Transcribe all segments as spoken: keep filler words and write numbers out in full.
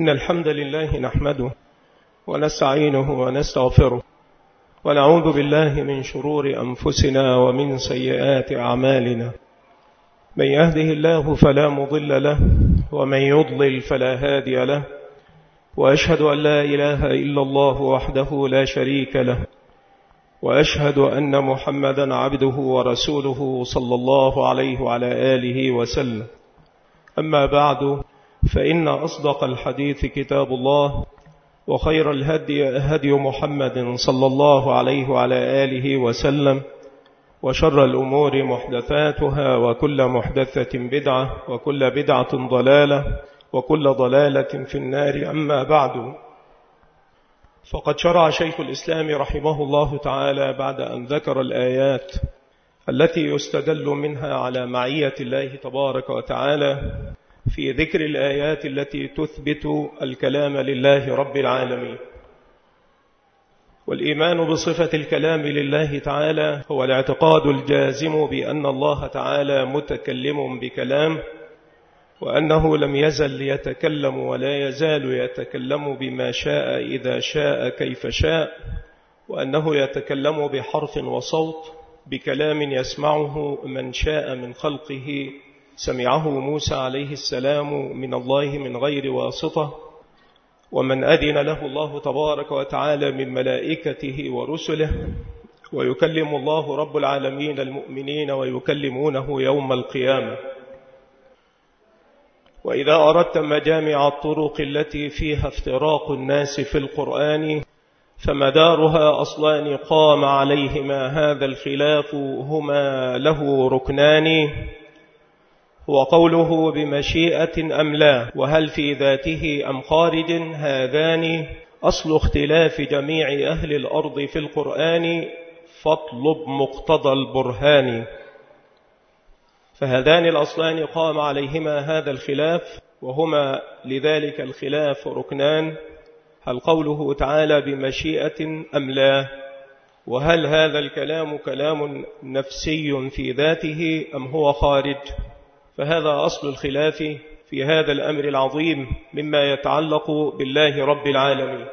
إن الحمد لله نحمده ونستعينه ونستغفره ونعوذ بالله من شرور أنفسنا ومن سيئات أعمالنا. من يهده الله فلا مضل له ومن يضلل فلا هادي له، وأشهد أن لا إله إلا الله وحده لا شريك له، وأشهد أن محمدا عبده ورسوله صلى الله عليه وعلى آله وسلم. أما بعد، فإن أصدق الحديث كتاب الله، وخير الهدي هدي محمد صلى الله عليه وعلى آله وسلم، وشر الأمور محدثاتها، وكل محدثة بدعة، وكل بدعة ضلالة، وكل ضلالة في النار. أما بعد، فقد شرع شيخ الإسلام رحمه الله تعالى بعد أن ذكر الآيات التي يستدل منها على معية الله تبارك وتعالى في ذكر الآيات التي تثبت الكلام لله رب العالمين. والإيمان بصفة الكلام لله تعالى هو الاعتقاد الجازم بأن الله تعالى متكلم بكلام، وأنه لم يزل يتكلم ولا يزال يتكلم بما شاء إذا شاء كيف شاء، وأنه يتكلم بحرف وصوت بكلام يسمعه من شاء من خلقه. سمعه موسى عليه السلام من الله من غير واسطة، ومن أذن له الله تبارك وتعالى من ملائكته ورسله، ويكلم الله رب العالمين المؤمنين ويكلمونه يوم القيامة. وإذا أردت مجامع الطرق التي فيها افتراق الناس في القرآن فمدارها أصلان قام عليهما هذا الخلاف، هما له ركنان، هو قوله بمشيئة أم لا، وهل في ذاته أم خارج. هذان أصل اختلاف جميع أهل الأرض في القرآن، فاطلب مقتضى البرهان. فهذان الأصلان قام عليهما هذا الخلاف، وهما لذلك الخلاف ركنان: هل قوله تعالى بمشيئة أم لا، وهل هذا الكلام كلام نفسي في ذاته أم هو خارج. فهذا أصل الخلاف في هذا الأمر العظيم مما يتعلق بالله رب العالمين.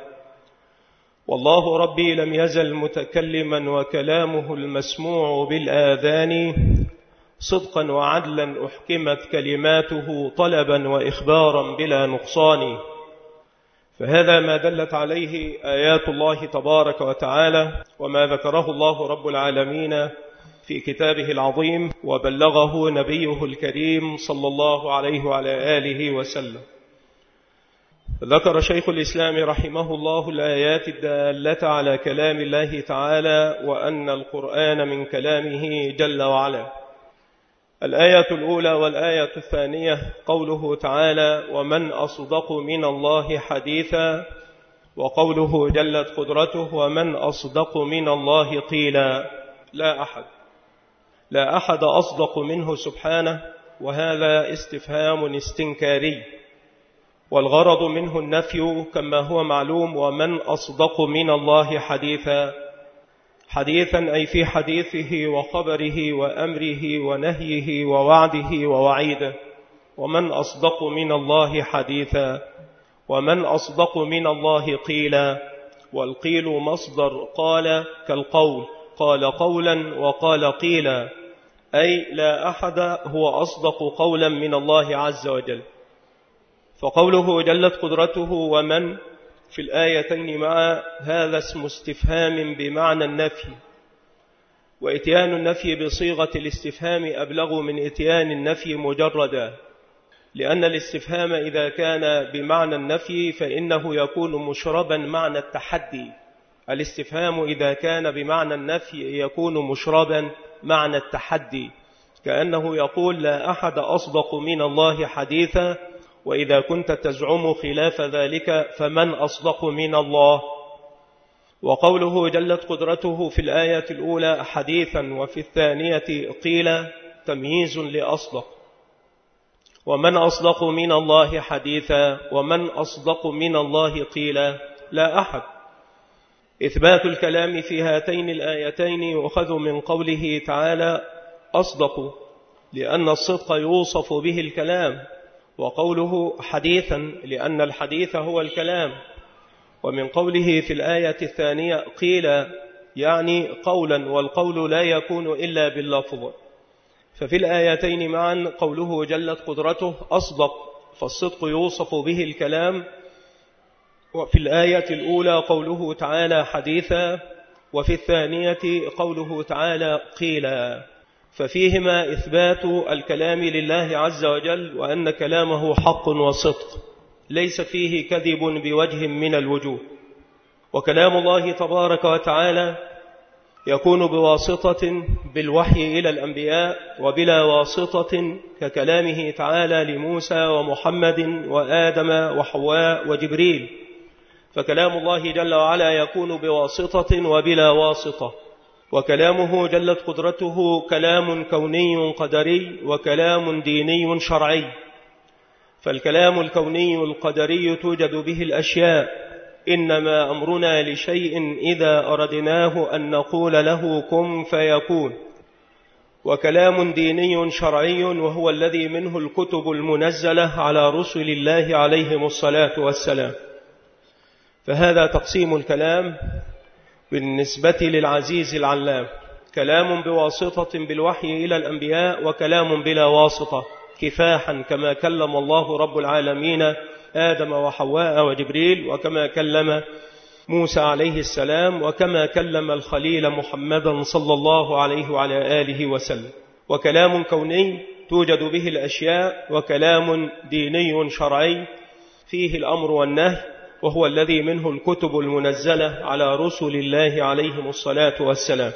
والله ربي لم يزل متكلما، وكلامه المسموع بالآذان صدقا وعدلا أحكمت كلماته طلبا وإخبارا بلا نقصان. فهذا ما دلت عليه آيات الله تبارك وتعالى، وما ذكره الله رب العالمين في كتابه العظيم، وبلغه نبيه الكريم صلى الله عليه وعلى آله وسلم. ذكر شيخ الإسلام رحمه الله الآيات الدالة على كلام الله تعالى، وأن القرآن من كلامه جل وعلا. الآية الأولى والآية الثانية قوله تعالى: ومن أصدق من الله حديثا، وقوله جلت قدرته: ومن أصدق من الله قيلا. لا أحد لا أحد أصدق منه سبحانه، وهذا استفهام استنكاري، والغرض منه النفي كما هو معلوم. ومن أصدق من الله حديثا، حديثا أي في حديثه وخبره وأمره ونهيه ووعده ووعيده. ومن أصدق من الله حديثا. ومن أصدق من الله قيلا، والقيل مصدر قال كالقول، قال قولا وقال قيلا، أي لا أحد هو أصدق قولا من الله عز وجل. فقوله جلت قدرته ومن في الآيتين مع هذا اسم استفهام بمعنى النفي، وإتيان النفي بصيغة الاستفهام أبلغ من إتيان النفي مجردا، لأن الاستفهام إذا كان بمعنى النفي فإنه يكون مشربا معنى التحدي. الاستفهام إذا كان بمعنى النفي يكون مشربا معنى التحدي، كأنه يقول لا أحد أصدق من الله حديثا، وإذا كنت تزعم خلاف ذلك فمن أصدق من الله. وقوله جلت قدرته في الآية الأولى حديثا، وفي الثانية قيل تمييز لأصدق. ومن أصدق من الله حديثا، ومن أصدق من الله قيلا، لا أحد. إثبات الكلام في هاتين الآيتين يؤخذ من قوله تعالى أصدق، لأن الصدق يوصف به الكلام، وقوله حديثا لأن الحديث هو الكلام، ومن قوله في الآية الثانية قيل يعني قولا، والقول لا يكون إلا باللفظ. ففي الآيتين معا قوله جلت قدرته أصدق، فالصدق يوصف به الكلام، وفي الآية الأولى قوله تعالى حديثا، وفي الثانية قوله تعالى قيلا، ففيهما إثبات الكلام لله عز وجل، وأن كلامه حق وصدق ليس فيه كذب بوجه من الوجوه. وكلام الله تبارك وتعالى يكون بواسطة بالوحي إلى الأنبياء، وبلا واسطة ككلامه تعالى لموسى ومحمد وآدم وحواء وجبريل. فكلام الله جل وعلا يكون بواسطة وبلا واسطة. وكلامه جلت قدرته كلام كوني قدري وكلام ديني شرعي. فالكلام الكوني القدري توجد به الأشياء، إنما أمرنا لشيء إذا أردناه أن نقول له كن فيكون. وكلام ديني شرعي وهو الذي منه الكتب المنزلة على رسل الله عليهم الصلاة والسلام. فهذا تقسيم الكلام بالنسبة للعزيز العلام: كلام بواسطة بالوحي إلى الأنبياء، وكلام بلا واسطة كفاحا كما كلم الله رب العالمين آدم وحواء وجبريل، وكما كلم موسى عليه السلام، وكما كلم الخليل محمدا صلى الله عليه وعلى آله وسلم. وكلام كوني توجد به الأشياء، وكلام ديني شرعي فيه الأمر والنهي، وهو الذي منه الكتب المنزلة على رسل الله عليهم الصلاة والسلام.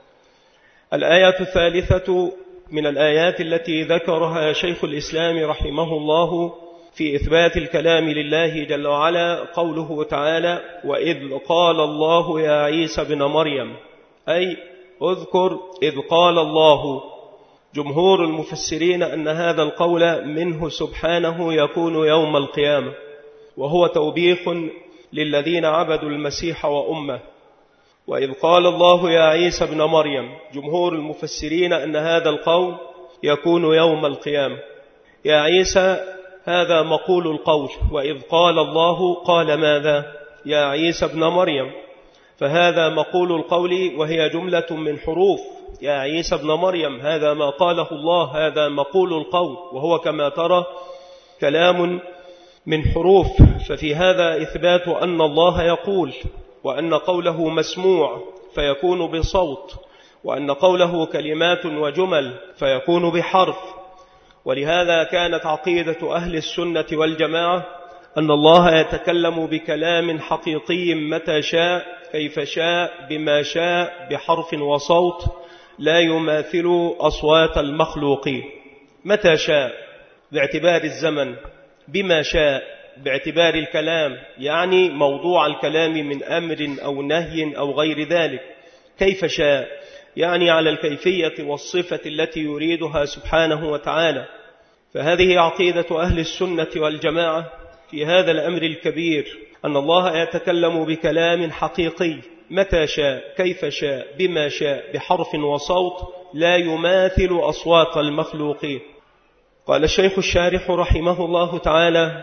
الآية الثالثة من الآيات التي ذكرها شيخ الإسلام رحمه الله في إثبات الكلام لله جل وعلا قوله تعالى: وإذ قال الله يا عيسى ابن مريم، أي اذكر إذ قال الله. جمهور المفسرين أن هذا القول منه سبحانه يكون يوم القيامة، وهو توبيخ للذين عبدوا المسيح وأمه. وإذ قال الله يا عيسى ابن مريم، جمهور المفسرين أن هذا القول يكون يوم القيامة. يا عيسى هذا مقول القول، وإذ قال الله قال ماذا؟ يا عيسى ابن مريم، فهذا مقول القول وهي جملة من حروف. يا عيسى ابن مريم هذا ما قاله الله، هذا مقول القول، وهو كما ترى كلام من حروف. ففي هذا إثبات أن الله يقول، وأن قوله مسموع فيكون بصوت، وأن قوله كلمات وجمل فيكون بحرف. ولهذا كانت عقيدة أهل السنة والجماعة أن الله يتكلم بكلام حقيقي متى شاء كيف شاء بما شاء بحرف وصوت لا يماثل أصوات المخلوقين. متى شاء باعتبار الزمن، بما شاء باعتبار الكلام، يعني موضوع الكلام من أمر أو نهي أو غير ذلك. كيف شاء يعني على الكيفية والصفة التي يريدها سبحانه وتعالى. فهذه عقيدة أهل السنة والجماعة في هذا الأمر الكبير، أن الله يتكلم بكلام حقيقي متى شاء كيف شاء بما شاء بحرف وصوت لا يماثل أصوات المخلوقين. قال الشيخ الشارح رحمه الله تعالى: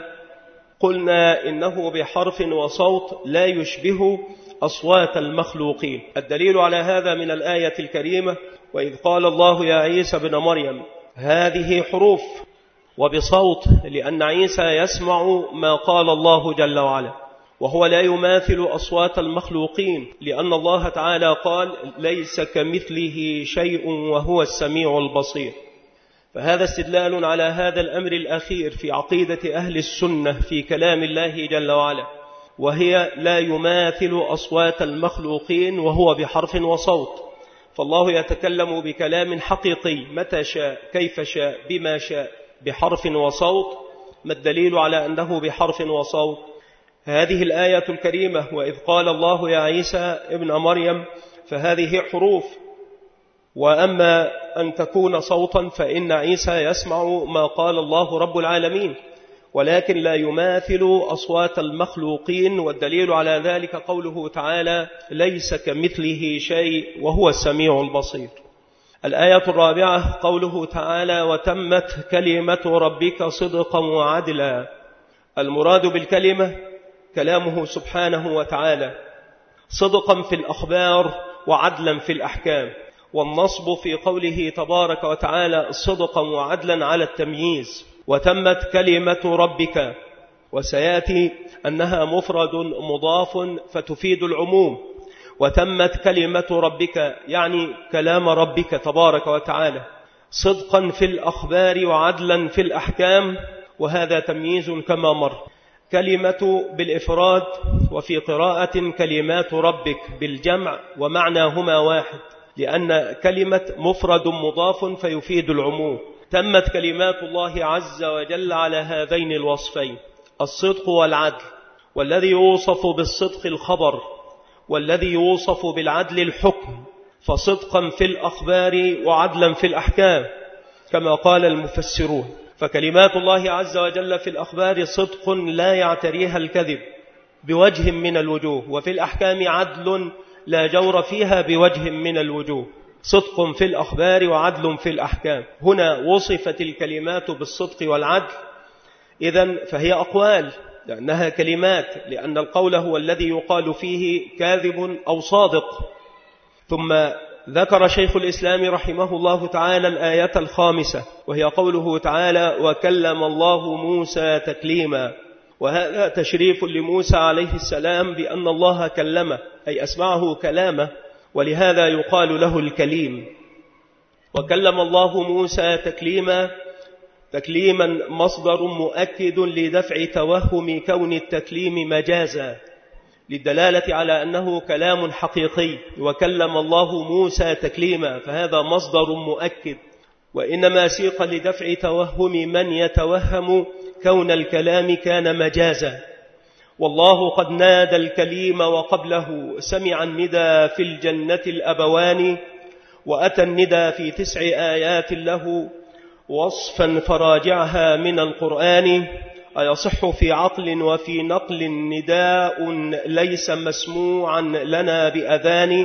قلنا إنه بحرف وصوت لا يشبه أصوات المخلوقين. الدليل على هذا من الآية الكريمة: وإذ قال الله يا عيسى ابن مريم، هذه حروف وبصوت، لأن عيسى يسمع ما قال الله جل وعلا، وهو لا يماثل أصوات المخلوقين، لأن الله تعالى قال: ليس كمثله شيء وهو السميع البصير. فهذا استدلال على هذا الأمر الأخير في عقيدة أهل السنة في كلام الله جل وعلا، وهي لا يماثل أصوات المخلوقين وهو بحرف وصوت. فالله يتكلم بكلام حقيقي متى شاء كيف شاء بما شاء بحرف وصوت. ما الدليل على أنه بحرف وصوت؟ هذه الآية الكريمة: وإذ قال الله يا عيسى ابن مريم، فهذه حروف. وأما أن تكون صوتا فإن عيسى يسمع ما قال الله رب العالمين، ولكن لا يماثل أصوات المخلوقين. والدليل على ذلك قوله تعالى: ليس كمثله شيء وهو السميع البصير. الآية الرابعة قوله تعالى وتمت كلمة ربك صدقا وعدلا. المراد بالكلمة كلامه سبحانه وتعالى صدقا في الأخبار وعدلا في الأحكام، والنصب في قوله تبارك وتعالى صدقا وعدلا على التمييز. وتمت كلمة ربك، وسيأتي أنها مفرد مضاف فتفيد العموم. وتمت كلمة ربك يعني كلام ربك تبارك وتعالى صدقا في الأخبار وعدلا في الأحكام، وهذا تمييز كما مر. كلمة بالإفراد، وفي قراءة كلمات ربك بالجمع، ومعناهما واحد لأن كلمة مفرد مضاف فيفيد العموم. تمت كلمات الله عز وجل على هذين الوصفين الصدق والعدل، والذي يوصف بالصدق الخبر، والذي يوصف بالعدل الحكم، فصدقا في الأخبار وعدلا في الأحكام كما قال المفسرون. فكلمات الله عز وجل في الأخبار صدق لا يعتريها الكذب بوجه من الوجوه، وفي الأحكام عدل لا جور فيها بوجه من الوجوه. صدق في الأخبار وعدل في الأحكام. هنا وصفت الكلمات بالصدق والعدل، إذن فهي أقوال لأنها كلمات، لأن القول هو الذي يقال فيه كاذب أو صادق. ثم ذكر شيخ الإسلام رحمه الله تعالى الآية الخامسة، وهي قوله تعالى وكلم الله موسى تكليما، وهذا تشريف لموسى عليه السلام بأن الله كلمه أي أسمعه كلامه، ولهذا يقال له الكليم. وكلم الله موسى تكليما، تكليما مصدر مؤكد لدفع توهم كون التكليم مجازا، للدلالة على أنه كلام حقيقي. وكلم الله موسى تكليما، فهذا مصدر مؤكد، وإنما سيق لدفع توهم من يتوهم كون الكلام كان مجازا. والله قد نادى الكليم وقبله سمع الندى في الجنة الأبوان، وأتى الندى في تسع آيات له وصفا فراجعها من القرآن. أيصح في عقل وفي نقل نداء ليس مسموعا لنا بأذان؟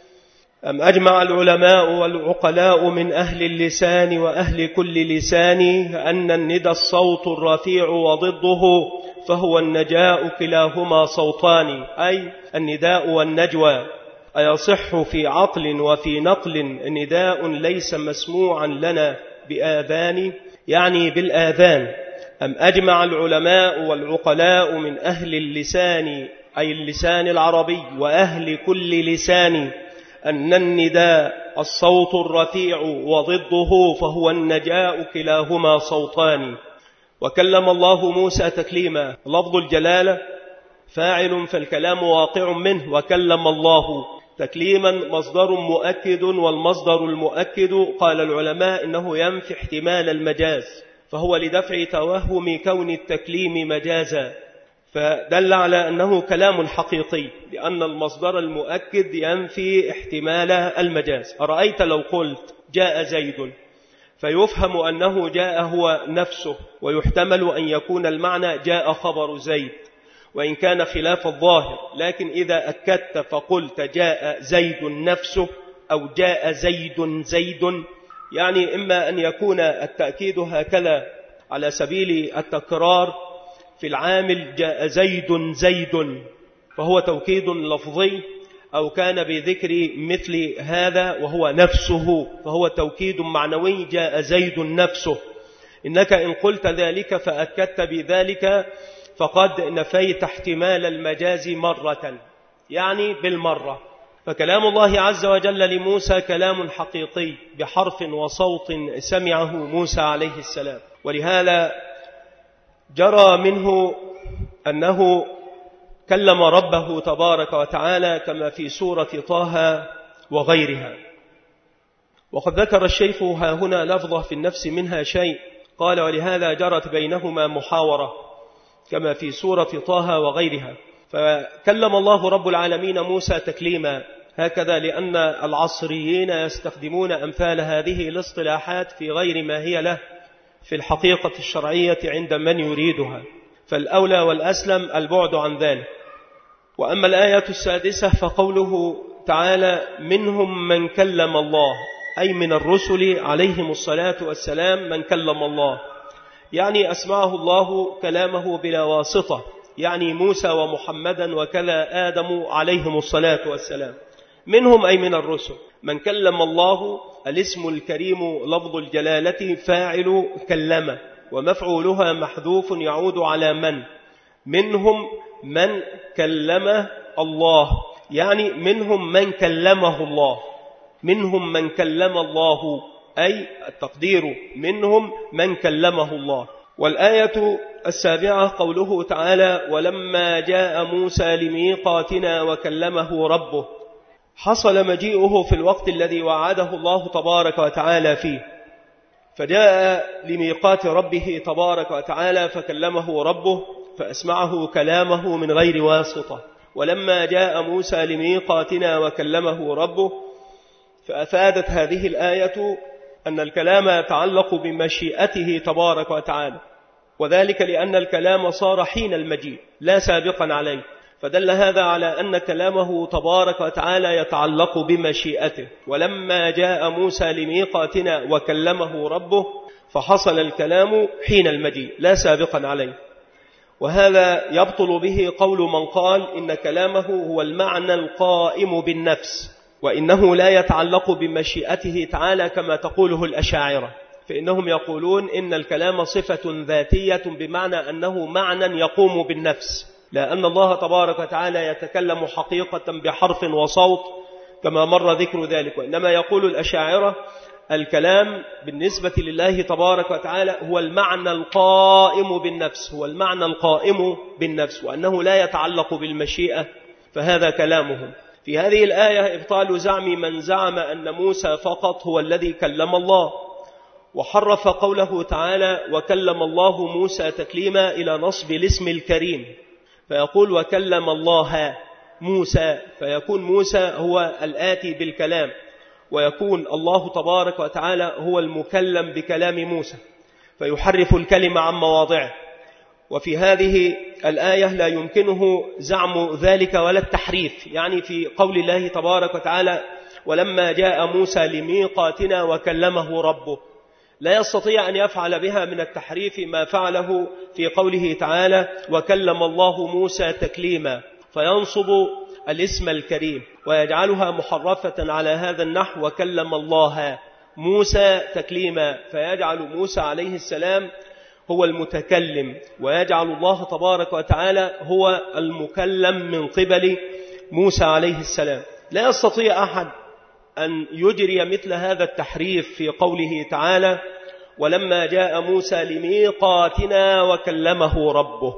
أم أجمع العلماء والعقلاء من أهل اللسان وأهل كل لسان أن الندى الصوت الرفيع وضده فهو النجاء كلاهما صوتان، أي النداء والنجوى. أيصح في عقل وفي نقل نداء ليس مسموعا لنا بآذان، يعني بالآذان. أم أجمع العلماء والعقلاء من أهل اللسان أي اللسان العربي وأهل كل لسان أن النداء الصوت الرفيع وضده فهو النجاء كلاهما صوتان. وكلم الله موسى تكليما، لفظ الجلالة فاعل فالكلام واقع منه. وكلم الله تكليما مصدر مؤكد، والمصدر المؤكد قال العلماء إنه ينفي احتمال المجاز، فهو لدفع توهم كون التكليم مجازا، فدل على أنه كلام حقيقي لأن المصدر المؤكد ينفي احتمال المجاز. أرأيت لو قلت جاء زيد، فيفهم أنه جاء هو نفسه، ويحتمل أن يكون المعنى جاء خبر زيد وإن كان خلاف الظاهر. لكن إذا أكدت فقلت جاء زيد نفسه أو جاء زيد زيد، يعني إما أن يكون التأكيد هكذا على سبيل التكرار في العامل جاء زيد زيد فهو توكيد لفظي، أو كان بذكر مثل هذا وهو نفسه فهو توكيد معنوي جاء زيد نفسه. إنك إن قلت ذلك فأكدت بذلك فقد نفيت احتمال المجاز مرة، يعني بالمرة. فكلام الله عز وجل لموسى كلام حقيقي بحرف وصوت سمعه موسى عليه السلام، ولهذا جرى منه أنه كلم ربه تبارك وتعالى كما في سورة طه وغيرها. وقد ذكر الشيخ ها هنا لفظة في النفس منها شيء، قال ولهذا جرت بينهما محاورة كما في سورة طه وغيرها. فكلم الله رب العالمين موسى تكليما هكذا، لأن العصريين يستخدمون أمثال هذه الاصطلاحات في غير ما هي له في الحقيقة الشرعية عند من يريدها، فالأولى والأسلم البعد عن ذلك. وأما الآية السادسة فقوله تعالى منهم من كلم الله، أي من الرسل عليهم الصلاة والسلام من كلم الله، يعني أسمعه الله كلامه بلا واسطة، يعني موسى ومحمدا وكلا آدم عليهم الصلاة والسلام. منهم أي من الرسل من كلم الله. الاسم الكريم لفظ الجلالة فاعل كلم، ومفعولها محذوف يعود على من. منهم من كلم الله، يعني منهم من كلمه الله. منهم من كلم الله أي التقدير منهم من كلمه الله. والآية السابعة قوله تعالى ولما جاء موسى لميقاتنا وكلمه ربه. حصل مجيئه في الوقت الذي وعده الله تبارك وتعالى فيه، فجاء لميقات ربه تبارك وتعالى فكلمه ربه فأسمعه كلامه من غير واسطة. ولما جاء موسى لميقاتنا وكلمه ربه، فأفادت هذه الآية أن الكلام يتعلق بمشيئته تبارك وتعالى، وذلك لأن الكلام صار حين المجيء لا سابقا عليه، فدل هذا على أن كلامه تبارك وتعالى يتعلق بمشيئته. ولما جاء موسى لميقاتنا وكلمه ربه، فحصل الكلام حين المجيء لا سابقا عليه. وهذا يبطل به قول من قال إن كلامه هو المعنى القائم بالنفس، وإنه لا يتعلق بمشيئته تعالى كما تقوله الأشاعرة، فإنهم يقولون إن الكلام صفة ذاتية بمعنى أنه معنى يقوم بالنفس، لأن الله تبارك وتعالى يتكلم حقيقة بحرف وصوت كما مر ذكر ذلك. وإنما يقول الأشاعرة الكلام بالنسبة لله تبارك وتعالى هو المعنى القائم بالنفس، هو المعنى القائم بالنفس، وأنه لا يتعلق بالمشيئة، فهذا كلامهم. في هذه الآية إبطال زعم من زعم أن موسى فقط هو الذي كلم الله، وحرف قوله تعالى وكلم الله موسى تكليما إلى نصب الاسم الكريم، فيقول وكلم الله موسى، فيكون موسى هو الآتي بالكلام، ويكون الله تبارك وتعالى هو المكلم بكلام موسى، فيحرف الكلمة عن مواضعه. وفي هذه الآية لا يمكنه زعم ذلك ولا التحريف، يعني في قول الله تبارك وتعالى ولما جاء موسى لميقاتنا وكلمه ربه، لا يستطيع أن يفعل بها من التحريف ما فعله في قوله تعالى وكلم الله موسى تكليما، فينصب الاسم الكريم ويجعلها محرفة على هذا النحو وكلم الله موسى تكليما، فيجعل موسى عليه السلام هو المتكلم، ويجعل الله تبارك وتعالى هو المكلم من قبل موسى عليه السلام. لا يستطيع أحد أن يجري مثل هذا التحريف في قوله تعالى ولما جاء موسى لميقاتنا وكلمه ربه.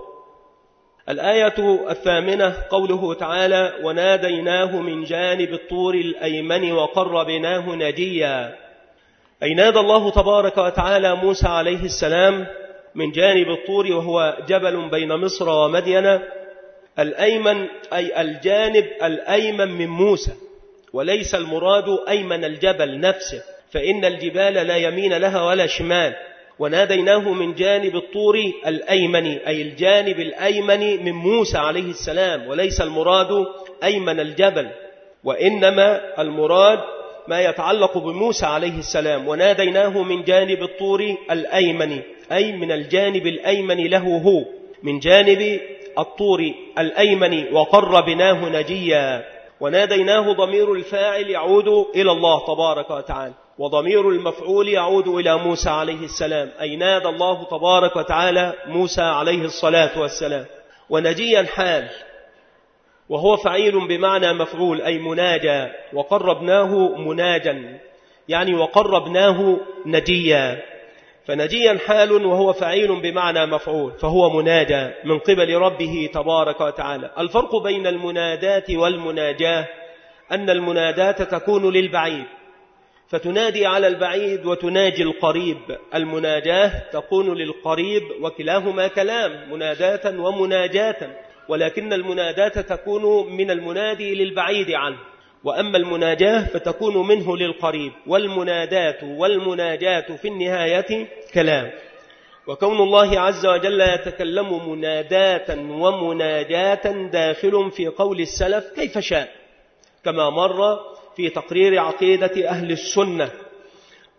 الآية الثامنة قوله تعالى وناديناه من جانب الطور الأيمن وقربناه نجيا، أي نادى الله تبارك وتعالى موسى عليه السلام من جانب الطور، وهو جبل بين مصر ومدين. الأيمن أي الجانب الأيمن من موسى، وليس المراد أيمن الجبل نفسه، فإن الجبال لا يمين لها ولا شمال. وناديناه من جانب الطور الأيمن أي الجانب الأيمن من موسى عليه السلام، وليس المراد أيمن الجبل، وإنما المراد ما يتعلق بموسى عليه السلام. وناديناه من جانب الطور الأيمن أي من الجانب الأيمن له هو، من جانب الطور الأيمن وقربناه نجيا. وناديناه ضمير الفاعل يعود إلى الله تبارك وتعالى، وضمير المفعول يعود إلى موسى عليه السلام، أي نادى الله تبارك وتعالى موسى عليه الصلاة والسلام. ونجيا حال، وهو فعيل بمعنى مفعول أي مناجى، وقربناه مناجا يعني وقربناه نجيا، فنجيا حال وهو فعيل بمعنى مفعول، فهو مناجى من قبل ربه تبارك وتعالى. الفرق بين المنادات والمناجاة أن المنادات تكون للبعيد فتنادي على البعيد وتناجي القريب، المناجاة تكون للقريب، وكلاهما كلام مناداة ومناجاة، ولكن المناداة تكون من المنادي للبعيد عنه، وأما المناجاة فتكون منه للقريب. والمنادات والمناجاة في النهاية كلام. وكون الله عز وجل يتكلم مناداة ومناجاة داخل في قول السلف كيف شاء، كما مر في تقرير عقيدة أهل السنة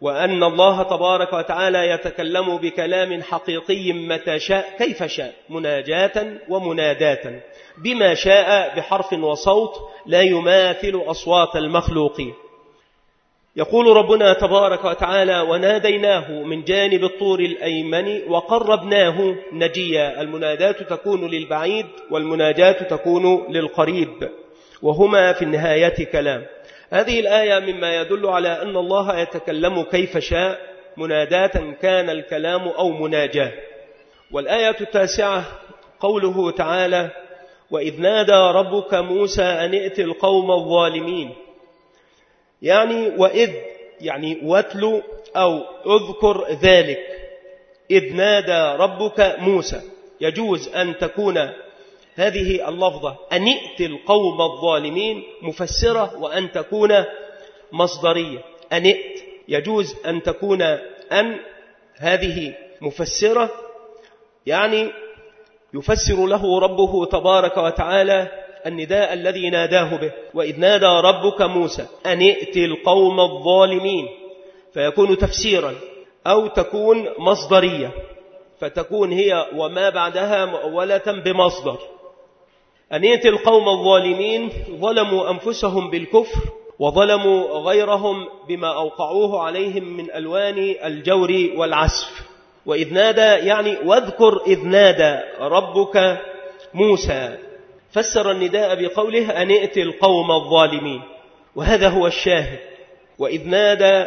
وأن الله تبارك وتعالى يتكلم بكلام حقيقي متى شاء كيف شاء، مناجاة ومناداة، بما شاء بحرف وصوت لا يماثل أصوات المخلوقين. يقول ربنا تبارك وتعالى: وناديناه من جانب الطور الأيمن وقربناه نجيا. المناداة تكون للبعيد والمناجاة تكون للقريب، وهما في النهاية كلام. هذه الآية مما يدل على أن الله يتكلم كيف شاء، مناداة كان الكلام أو مناجاة. والآية التاسعة قوله تعالى: وإذ نادى ربك موسى أن ائت القوم الظالمين. يعني وإذ يعني واتلو أو اذكر ذلك. إذ نادى ربك موسى، يجوز أن تكون هذه اللفظة أن ائت القوم الظالمين مفسرة، وأن تكون مصدرية. أن ائت يجوز أن تكون أن هذه مفسرة، يعني يفسر له ربه تبارك وتعالى النداء الذي ناداه به. وإذ نادى ربك موسى أن ائت القوم الظالمين، فيكون تفسيرا، أو تكون مصدرية، فتكون هي وما بعدها مؤولة بمصدر. أن ائت القوم الظالمين ظلموا أنفسهم بالكفر وظلموا غيرهم بما أوقعوه عليهم من ألوان الجور والعسف. وإذ نادى يعني واذكر إذ نادى ربك موسى، فسر النداء بقوله أن ائت القوم الظالمين، وهذا هو الشاهد. وإذ نادى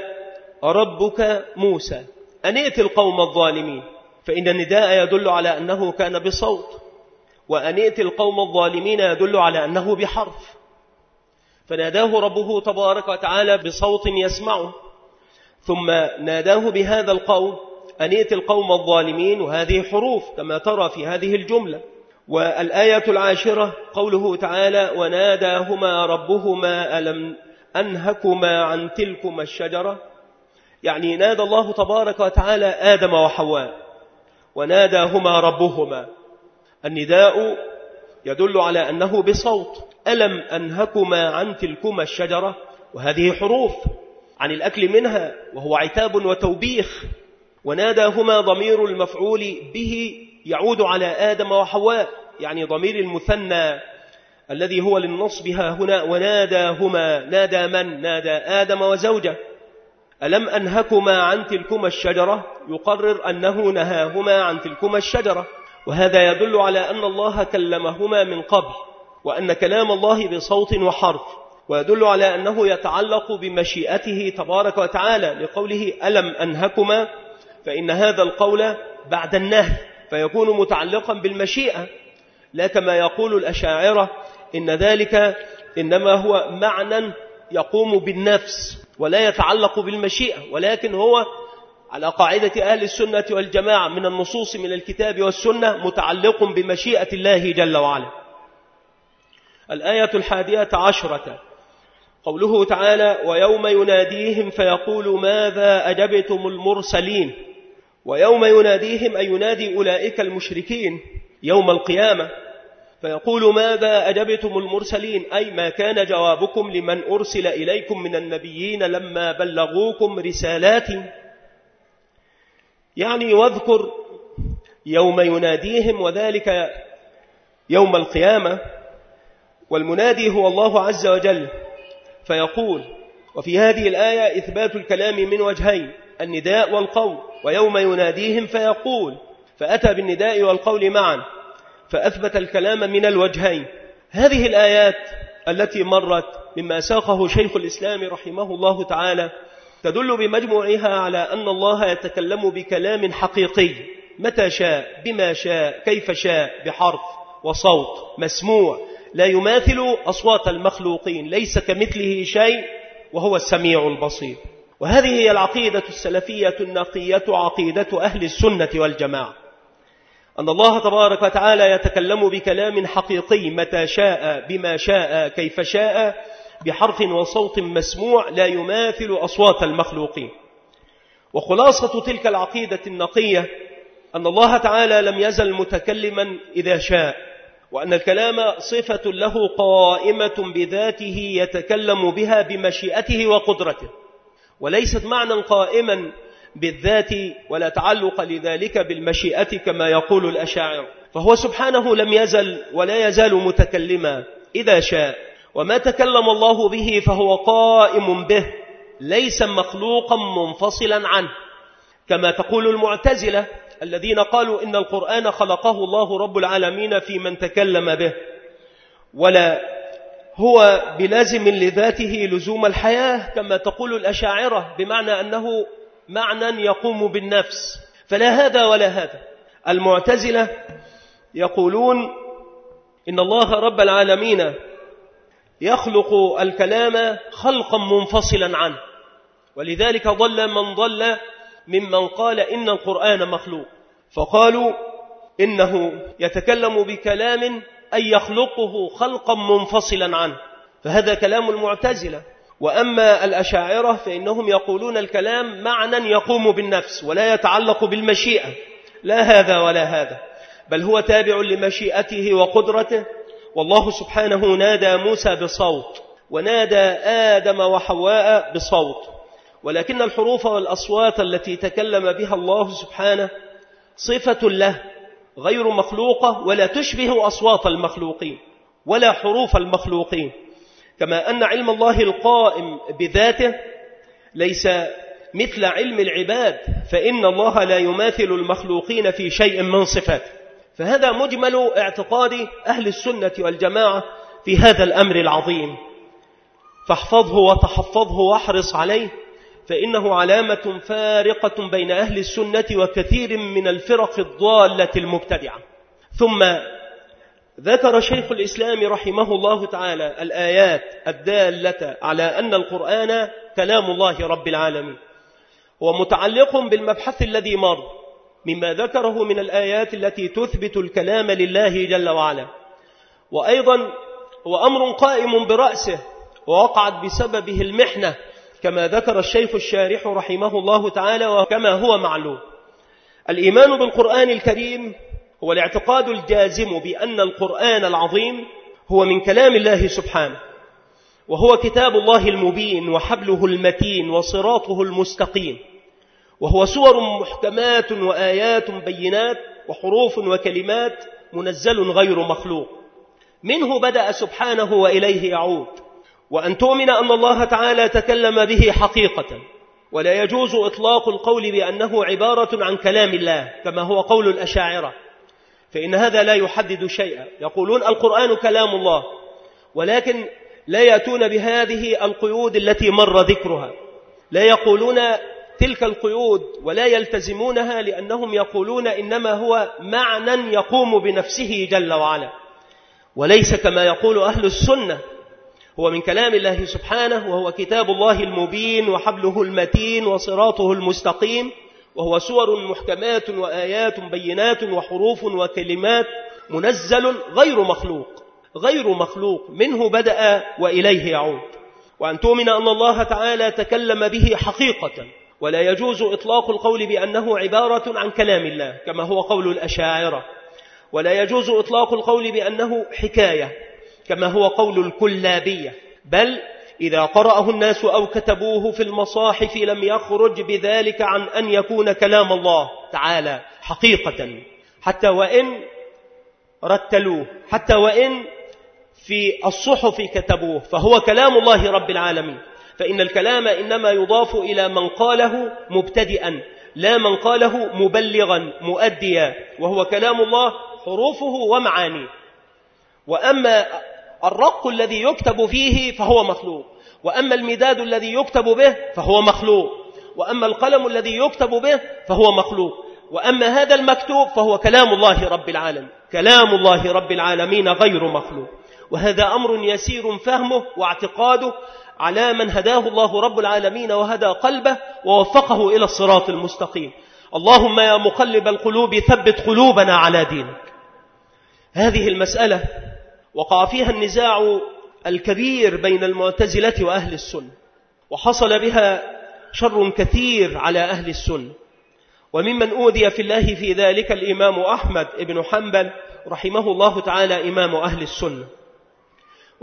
ربك موسى أن ائت القوم الظالمين، فإن النداء يدل على أنه كان بصوت، وأن ائت القوم الظالمين يدل على أنه بحرف، فناداه ربه تبارك وتعالى بصوت يسمعه، ثم ناداه بهذا القول أن ائت القوم الظالمين، وهذه حروف كما ترى في هذه الجملة. والآية العاشرة قوله تعالى: وناداهما ربهما ألم أنهكما عن تلكما الشجرة. يعني نادى الله تبارك وتعالى آدم وحواء، وناداهما ربهما. النداء يدل على أنه بصوت. ألم أنهكما عن تلكما الشجرة، وهذه حروف عن الأكل منها، وهو عتاب وتوبيخ. وناداهما ضمير المفعول به يعود على آدم وحواء، يعني ضمير المثنى الذي هو للنصب ها هنا. وناداهما، نادى من؟ نادى آدم وزوجه. ألم أنهكما عن تلكما الشجرة، يقرر أنه نهاهما عن تلكما الشجرة، وهذا يدل على أن الله كلمهما من قبل، وأن كلام الله بصوت وحرف، ويدل على أنه يتعلق بمشيئته تبارك وتعالى، لقوله ألم أنهكما، فإن هذا القول بعد النهي فيكون متعلقا بالمشيئة، لا كما يقول الأشاعرة إن ذلك إنما هو معنى يقوم بالنفس ولا يتعلق بالمشيئة، ولكن هو على قاعدة أهل السنة والجماعة من النصوص من الكتاب والسنة متعلق بمشيئة الله جل وعلا. الآية الحادية عشرة قوله تعالى: ويوم يناديهم فيقول ماذا أجبتم المرسلين. ويوم يناديهم أي ينادي أولئك المشركين يوم القيامة، فيقول ماذا أجبتم المرسلين، أي ما كان جوابكم لمن أرسل إليكم من النبيين لما بلغوكم رسالاتي. يعني واذكر يوم يناديهم، وذلك يوم القيامة، والمنادي هو الله عز وجل. فيقول، وفي هذه الآية إثبات الكلام من وجهين، النداء والقول. ويوم يناديهم فيقول، فأتى بالنداء والقول معا، فأثبت الكلام من الوجهين. هذه الآيات التي مرت مما ساقه شيخ الإسلام رحمه الله تعالى تدل بمجموعها على أن الله يتكلم بكلام حقيقي متى شاء، بما شاء، كيف شاء، بحرف وصوت مسموع لا يماثل أصوات المخلوقين، ليس كمثله شيء وهو السميع البصير. وهذه هي العقيدة السلفية النقية، عقيدة أهل السنة والجماعة، أن الله تبارك وتعالى يتكلم بكلام حقيقي متى شاء، بما شاء، كيف شاء، بحرف وصوت مسموع لا يماثل أصوات المخلوقين. وخلاصة تلك العقيدة النقية أن الله تعالى لم يزل متكلما إذا شاء، وأن الكلام صفة له قائمة بذاته يتكلم بها بمشيئته وقدرته. وليست معنى قائما بالذات ولا تعلق لذلك بالمشيئة كما يقول الأشاعرة، فهو سبحانه لم يزل ولا يزال متكلما إذا شاء، وما تكلم الله به فهو قائم به، ليس مخلوقا منفصلا عنه، كما تقول المعتزلة الذين قالوا إن القرآن خلقه الله رب العالمين في من تكلم به، ولا هو بلازم لذاته لزوم الحياة كما تقول الأشاعرة، بمعنى أنه معنى يقوم بالنفس، فلا هذا ولا هذا. المعتزلة يقولون إن الله رب العالمين يخلق الكلام خلقا منفصلا عنه، ولذلك ضل من ضل ممن قال إن القرآن مخلوق، فقالوا إنه يتكلم بكلام أي يخلقه خلقا منفصلا عنه، فهذا كلام المعتزلة. وأما الأشاعرة فإنهم يقولون الكلام معنى يقوم بالنفس ولا يتعلق بالمشيئة، لا هذا ولا هذا، بل هو تابع لمشيئته وقدرته. والله سبحانه نادى موسى بصوت، ونادى آدم وحواء بصوت، ولكن الحروف والأصوات التي تكلم بها الله سبحانه صفة له غير مخلوقة، ولا تشبه أصوات المخلوقين ولا حروف المخلوقين، كما أن علم الله القائم بذاته ليس مثل علم العباد، فإن الله لا يماثل المخلوقين في شيء من صفاته. فهذا مجمل اعتقاد أهل السنة والجماعة في هذا الأمر العظيم، فاحفظه وتحفظه واحرص عليه، فإنه علامة فارقة بين أهل السنة وكثير من الفرق الضالة المبتدعة. ثم ذكر شيخ الإسلام رحمه الله تعالى الآيات الدالة على أن القرآن كلام الله رب العالمين، ومتعلق بالمبحث الذي مر مما ذكره من الآيات التي تثبت الكلام لله جل وعلا، وأيضا هو أمر قائم برأسه ووقعت بسببه المحنة كما ذكر الشيخ الشارح رحمه الله تعالى، وكما هو معلوم. الإيمان بالقرآن الكريم هو الاعتقاد الجازم بأن القرآن العظيم هو من كلام الله سبحانه، وهو كتاب الله المبين وحبله المتين وصراطه المستقيم، وهو سور محكمات وآيات بينات وحروف وكلمات منزل غير مخلوق، منه بدأ سبحانه وإليه يعود. وأن تؤمن أن الله تعالى تكلم به حقيقة، ولا يجوز إطلاق القول بأنه عبارة عن كلام الله كما هو قول الأشاعرة، فإن هذا لا يحدد شيئا. يقولون القرآن كلام الله، ولكن لا يأتون بهذه القيود التي مر ذكرها، لا يقولون تلك القيود ولا يلتزمونها، لأنهم يقولون إنما هو معنى يقوم بنفسه جل وعلا، وليس كما يقول أهل السنة هو من كلام الله سبحانه، وهو كتاب الله المبين وحبله المتين وصراطه المستقيم، وهو سور محكمات وآيات بينات وحروف وكلمات منزل غير مخلوق غير مخلوق منه بدأ وإليه يعود. وأن تؤمن أن الله تعالى تكلم به حقيقة، ولا يجوز إطلاق القول بأنه عبارة عن كلام الله كما هو قول الأشاعرة، ولا يجوز إطلاق القول بأنه حكاية كما هو قول الكلابية، بل إذا قرأه الناس أو كتبوه في المصاحف لم يخرج بذلك عن أن يكون كلام الله تعالى حقيقة، حتى وإن رتلوه، حتى وإن في الصحف كتبوه، فهو كلام الله رب العالمين. فإن الكلام إنما يضاف إلى من قاله مبتدئا، لا من قاله مبلغا مؤديا، وهو كلام الله حروفه ومعانيه. وأما الرق الذي يكتب فيه فهو مخلوق، وأما المداد الذي يكتب به فهو مخلوق، وأما القلم الذي يكتب به فهو مخلوق، وأما هذا المكتوب فهو كلام الله رب العالمين، كلام الله رب العالمين غير مخلوق. وهذا أمر يسير فهمه واعتقاده على من هداه الله رب العالمين وهدى قلبه ووفقه إلى الصراط المستقيم. اللهم يا مقلب القلوب ثبت قلوبنا على دينك. هذه المسألة وقع فيها النزاع الكبير بين المعتزلة وأهل السنة، وحصل بها شر كثير على أهل السنة، وممن أوذي في الله في ذلك الإمام أحمد بن حنبل رحمه الله تعالى إمام أهل السنة.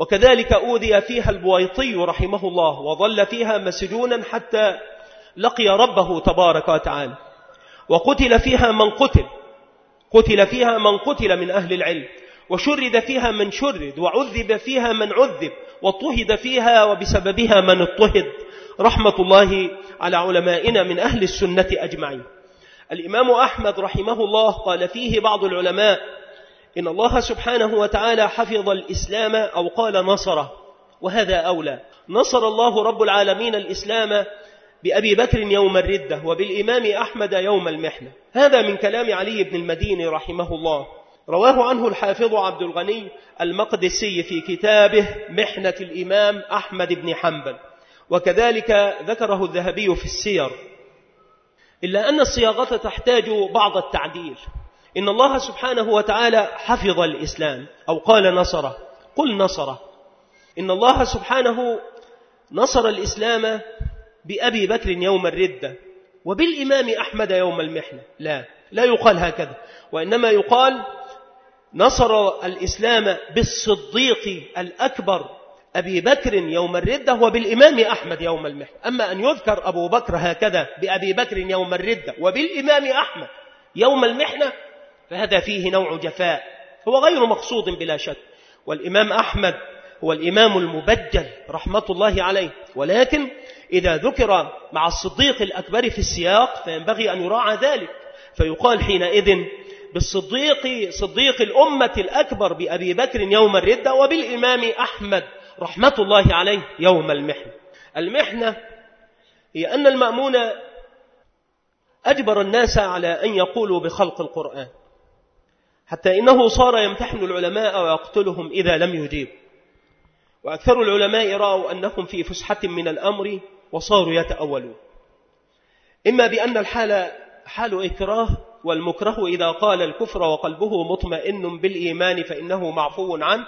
وكذلك أوذي فيها البويطي رحمه الله وظل فيها مسجونا حتى لقي ربه تبارك وتعالى. وقتل فيها من قتل قتل فيها من قتل من أهل العلم، وشرد فيها من شرد، وعذب فيها من عذب، واضطهد فيها وبسببها من اضطهد، رحمة الله على علمائنا من أهل السنة أجمعين. الإمام أحمد رحمه الله قال فيه بعض العلماء إن الله سبحانه وتعالى حفظ الإسلام، أو قال نصره، وهذا أولى. نصر الله رب العالمين الإسلام بأبي بكر يوم الردة، وبالإمام أحمد يوم المحنة. هذا من كلام علي بن المديني رحمه الله، رواه عنه الحافظ عبد الغني المقدسي في كتابه محنة الإمام أحمد بن حنبل، وكذلك ذكره الذهبي في السير، إلا أن الصياغة تحتاج بعض التعديل. إن الله سبحانه وتعالى حفظ الإسلام، أو قال نصره، قل نصره. إن الله سبحانه نصر الإسلام بأبي بكر يوم الردة، وبالإمام أحمد يوم المحنة. لا لا يقال هكذا، وإنما يقال نصر الإسلام بالصديق الأكبر أبي بكر يوم الردة، وبالإمام أحمد يوم المحنة. أما أن يذكر أبو بكر هكذا بأبي بكر يوم الردة وبالإمام أحمد يوم المحنة، فهذا فيه نوع جفاء، هو غير مقصود بلا شك. والإمام أحمد هو الإمام المبجل رحمة الله عليه، ولكن إذا ذكر مع الصديق الأكبر في السياق فينبغي أن يراعى ذلك، فيقال حينئذ بالصديق صديق الأمة الأكبر بأبي بكر يوم الردة، وبالإمام أحمد رحمة الله عليه يوم المحنة. المحنة هي أن المأمون أجبر الناس على أن يقولوا بخلق القرآن، حتى إنه صار يمتحن العلماء ويقتلهم إذا لم يجيبوا. وأكثر العلماء رأوا أنهم في فسحة من الأمر وصاروا يتأولون، إما بأن الحال حال إكراه، والمكره إذا قال الكفر وقلبه مطمئن بالإيمان فإنه معفو عنه.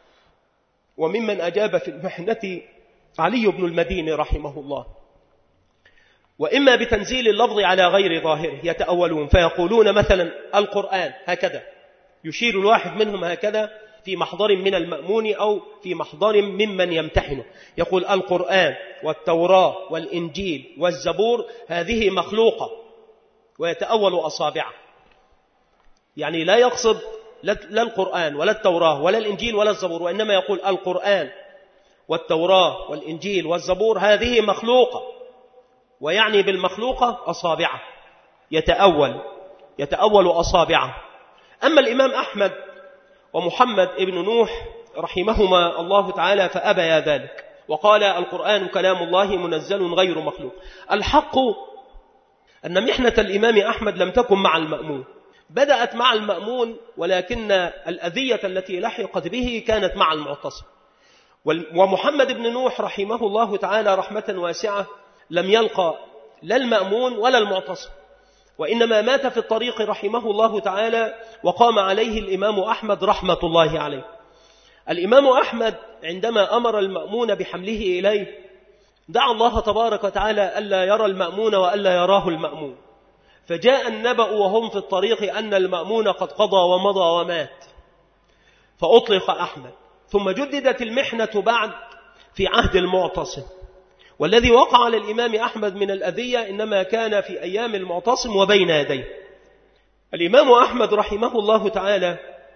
وممن أجاب في المحنة علي بن المديني رحمه الله. وإما بتنزيل اللفظ على غير ظاهره، يتأولون فيقولون مثلا القرآن هكذا، يشير الواحد منهم هكذا في محضر من المأمون أو في محضر ممن يمتحنه، يقول القرآن والتوراة والإنجيل والزبور هذه مخلوقة، ويتأول أصابعه، يعني لا يقصد لا القرآن ولا التوراة ولا الإنجيل ولا الزبور، وإنما يقول القرآن والتوراة والإنجيل والزبور هذه مخلوقة، ويعني بالمخلوقة أصابعه، يتأول يتأول أصابعه. أما الإمام أحمد ومحمد ابن نوح رحمهما الله تعالى فأبيا ذلك، وقال القرآن كلام الله منزل غير مخلوق. الحق أن محنة الإمام أحمد لم تكن مع المأمون، بدأت مع المأمون، ولكن الأذية التي لحقت به كانت مع المعتصم. ومحمد بن نوح رحمه الله تعالى رحمة واسعة لم يلقى لا المأمون ولا المعتصم، وإنما مات في الطريق رحمه الله تعالى، وقام عليه الإمام أحمد رحمة الله عليه. الإمام أحمد عندما أمر المأمون بحمله إليه دعا الله تبارك وتعالى ألا يرى المأمون وألا يراه المأمون، فجاء النبأ وهم في الطريق أن المأمون قد قضى ومضى ومات، فأطلق أحمد. ثم جددت المحنة بعد في عهد المعتصم، والذي وقع على الإمام أحمد من الأذية إنما كان في أيام المعتصم وبين يديه. الإمام أحمد رحمه الله تعالى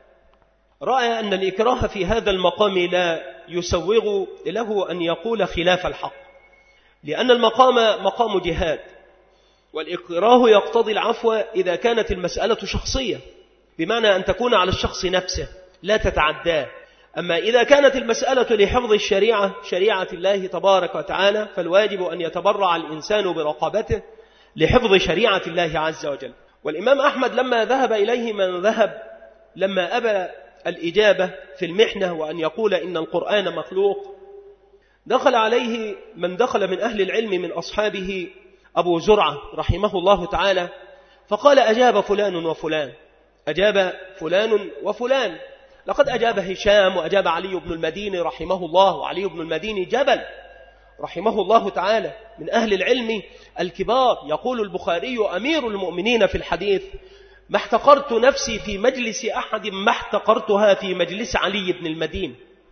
رأى أن الإكراه في هذا المقام لا يسوغ له أن يقول خلاف الحق، لأن المقام مقام جهاد، والإكراه يقتضي العفو إذا كانت المسألة شخصية، بمعنى أن تكون على الشخص نفسه لا تتعداه. أما إذا كانت المسألة لحفظ الشريعة شريعة الله تبارك وتعالى فالواجب أن يتبرع الإنسان برقبته لحفظ شريعة الله عز وجل. والإمام أحمد لما ذهب إليه من ذهب، لما أبى الإجابة في المحنة وأن يقول إن القرآن مخلوق، دخل عليه من دخل من أهل العلم من أصحابه أبو زرعة رحمه الله تعالى، فقال أجاب فلان وفلان، أجاب فلان وفلان، لقد أجاب هشام وأجاب علي بن المديني رحمه الله، وعلي بن المديني جبل رحمه الله تعالى من أهل العلم الكبار. يقول البخاري أمير المؤمنين في الحديث: ما احتقرت نفسي في مجلس أحد ما احتقرتها في مجلس علي بن المديني.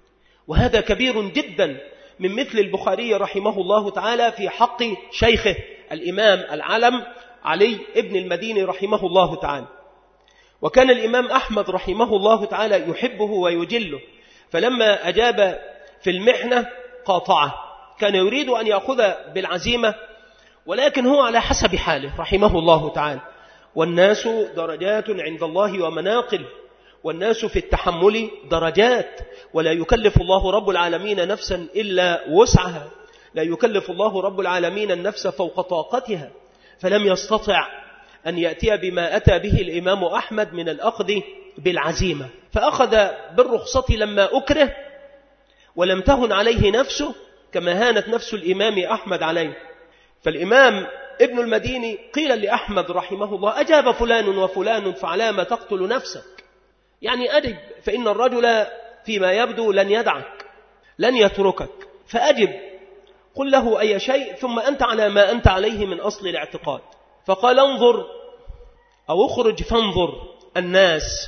وهذا كبير جدا من مثل البخاري رحمه الله تعالى في حق شيخه الإمام العلم علي ابن المديني رحمه الله تعالى. وكان الإمام أحمد رحمه الله تعالى يحبه ويجله، فلما أجاب في المحنة قاطعه، كان يريد أن يأخذ بالعزيمة، ولكن هو على حسب حاله رحمه الله تعالى. والناس درجات عند الله ومناقل، والناس في التحمل درجات، ولا يكلف الله رب العالمين نفسا إلا وسعها، لا يكلف الله رب العالمين النفس فوق طاقتها، فلم يستطع أن يأتي بما أتى به الإمام أحمد من الأخذ بالعزيمة، فأخذ بالرخصة لما أكره، ولم تهن عليه نفسه كما هانت نفس الإمام أحمد عليه. فالإمام ابن المديني قيل لأحمد رحمه الله: أجاب فلان وفلان فعلى ما تقتل نفسك؟ يعني أجب، فإن الرجل فيما يبدو لن يدعك، لن يتركك، فأجب، قل له أي شيء، ثم أنت على ما أنت عليه من أصل الاعتقاد. فقال: انظر أو اخرج فانظر الناس.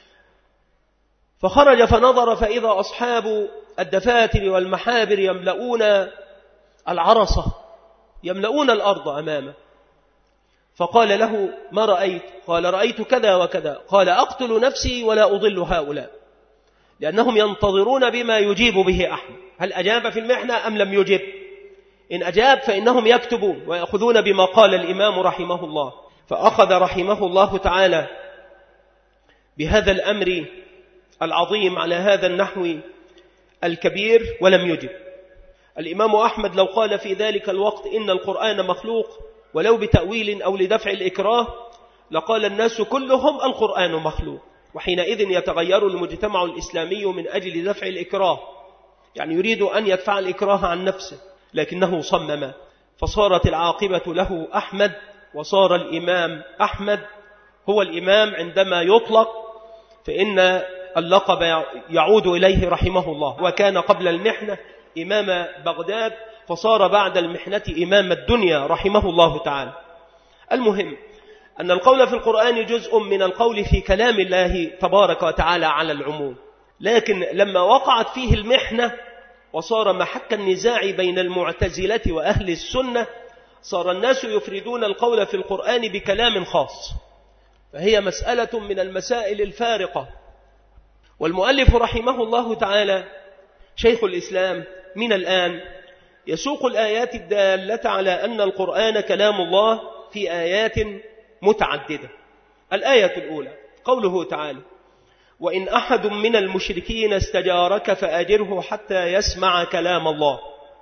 فخرج فنظر فإذا أصحاب الدفاتر والمحابر يملؤون العرصة، يملؤون الأرض أمامه. فقال له: ما رأيت؟ قال: رأيت كذا وكذا. قال: أقتل نفسي ولا أضل هؤلاء، لأنهم ينتظرون بما يجيب به أحمد، هل أجاب في المحنة أم لم يجب؟ إن أجاب فإنهم يكتبون ويأخذون بما قال الإمام رحمه الله. فأخذ رحمه الله تعالى بهذا الأمر العظيم على هذا النحو الكبير ولم يجب. الإمام أحمد لو قال في ذلك الوقت إن القرآن مخلوق ولو بتأويل أو لدفع الإكراه، لقال الناس كلهم القرآن مخلوق، وحينئذ يتغير المجتمع الإسلامي من أجل دفع الإكراه، يعني يريد أن يدفع الإكراه عن نفسه، لكنه صمم، فصارت العاقبة له أحمد، وصار الإمام أحمد هو الإمام عندما يطلق، فإن اللقب يعود إليه رحمه الله. وكان قبل المحنة إمام بغداد، فصار بعد المحنة إمام الدنيا رحمه الله تعالى. المهم أن القول في القرآن جزء من القول في كلام الله تبارك وتعالى على العموم، لكن لما وقعت فيه المحنة وصار محك النزاع بين المعتزلة وأهل السنة، صار الناس يفردون القول في القرآن بكلام خاص، فهي مسألة من المسائل الفارقة. والمؤلف رحمه الله تعالى شيخ الإسلام من الآن يسوق الآيات الدالة على أن القرآن كلام الله في آيات متعددة. الآية الأولى قوله تعالى: وإن أحد من المشركين استجارك فأجره حتى يسمع كلام الله.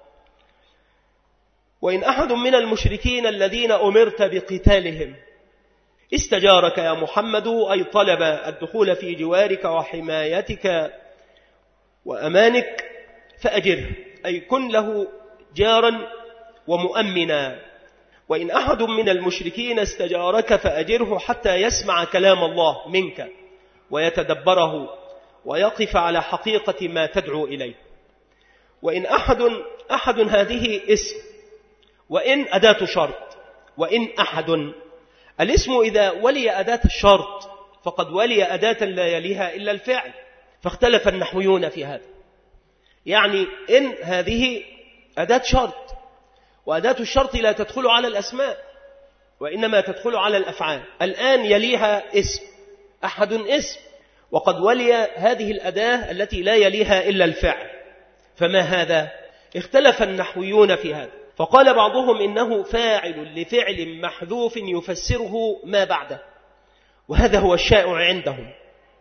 وإن أحد من المشركين الذين أمرت بقتالهم استجارك يا محمد، أي طلب الدخول في جوارك وحمايتك وأمانك، فأجره، أي كن له جارا ومؤمنا. وإن أحد من المشركين استجارك فأجره حتى يسمع كلام الله منك ويتدبره ويقف على حقيقة ما تدعو إليه. وإن أحد أحد هذه اسم، وإن أداة شرط. وإن أحد الاسم إذا ولي أداة الشرط فقد ولي أداة لا يليها إلا الفعل، فاختلف النحويون في هذا. يعني إن هذه أداة شرط، وأداة الشرط لا تدخل على الأسماء وإنما تدخل على الأفعال. الآن يليها اسم، أحد اسم، وقد ولي هذه الأداة التي لا يليها إلا الفعل، فما هذا؟ اختلف النحويون في هذا، فقال بعضهم إنه فاعل لفعل محذوف يفسره ما بعده، وهذا هو الشائع عندهم،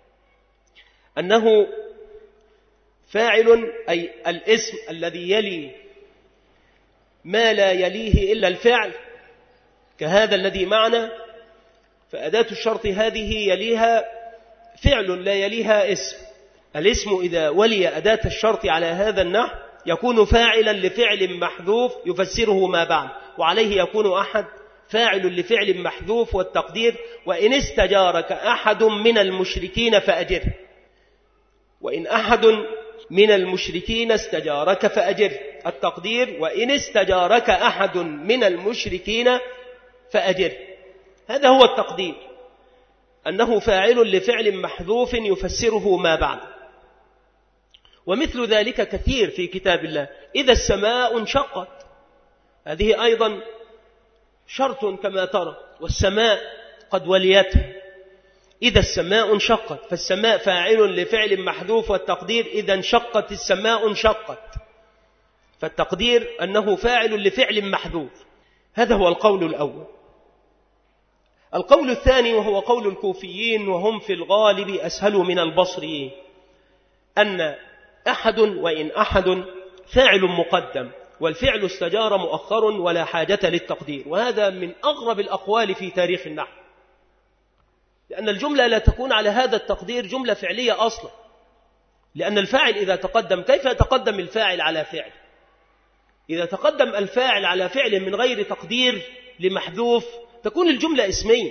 أنه فاعل أي الاسم الذي يلي ما لا يليه إلا الفعل، كهذا الذي معنا، فأداة الشرط هذه يليها فعل لا يليها اسم. الاسم إذا ولي أداة الشرط على هذا النحو يكون فاعلا لفعل محذوف يفسره ما بعد، وعليه يكون أحد فاعل لفعل محذوف، والتقدير وإن استجارك أحد من المشركين فأجره. وإن أحد من المشركين استجارك فأجره، التقدير وإن استجارك أحد من المشركين فأجره. هذا هو التقدير، أنه فاعل لفعل محذوف يفسره ما بعد. ومثل ذلك كثير في كتاب الله. إذا السماء انشقت، هذه أيضا شرط كما ترى، والسماء قد وليتها. إذا السماء انشقت، فالسماء فاعل لفعل محذوف، والتقدير إذا انشقت السماء انشقت، فالتقدير أنه فاعل لفعل محذوف. هذا هو القول الأول. القول الثاني وهو قول الكوفيين وهم في الغالب أسهل من البصريين، أن أحد وإن أحد فاعل مقدم، والفعل استجار مؤخر ولا حاجة للتقدير. وهذا من أغرب الأقوال في تاريخ النحو، لأن الجملة لا تكون على هذا التقدير جملة فعلية أصلا، لأن الفاعل إذا تقدم، كيف يتقدم الفاعل على فعل؟ إذا تقدم الفاعل على فعل من غير تقدير لمحذوف تكون الجملة اسمية.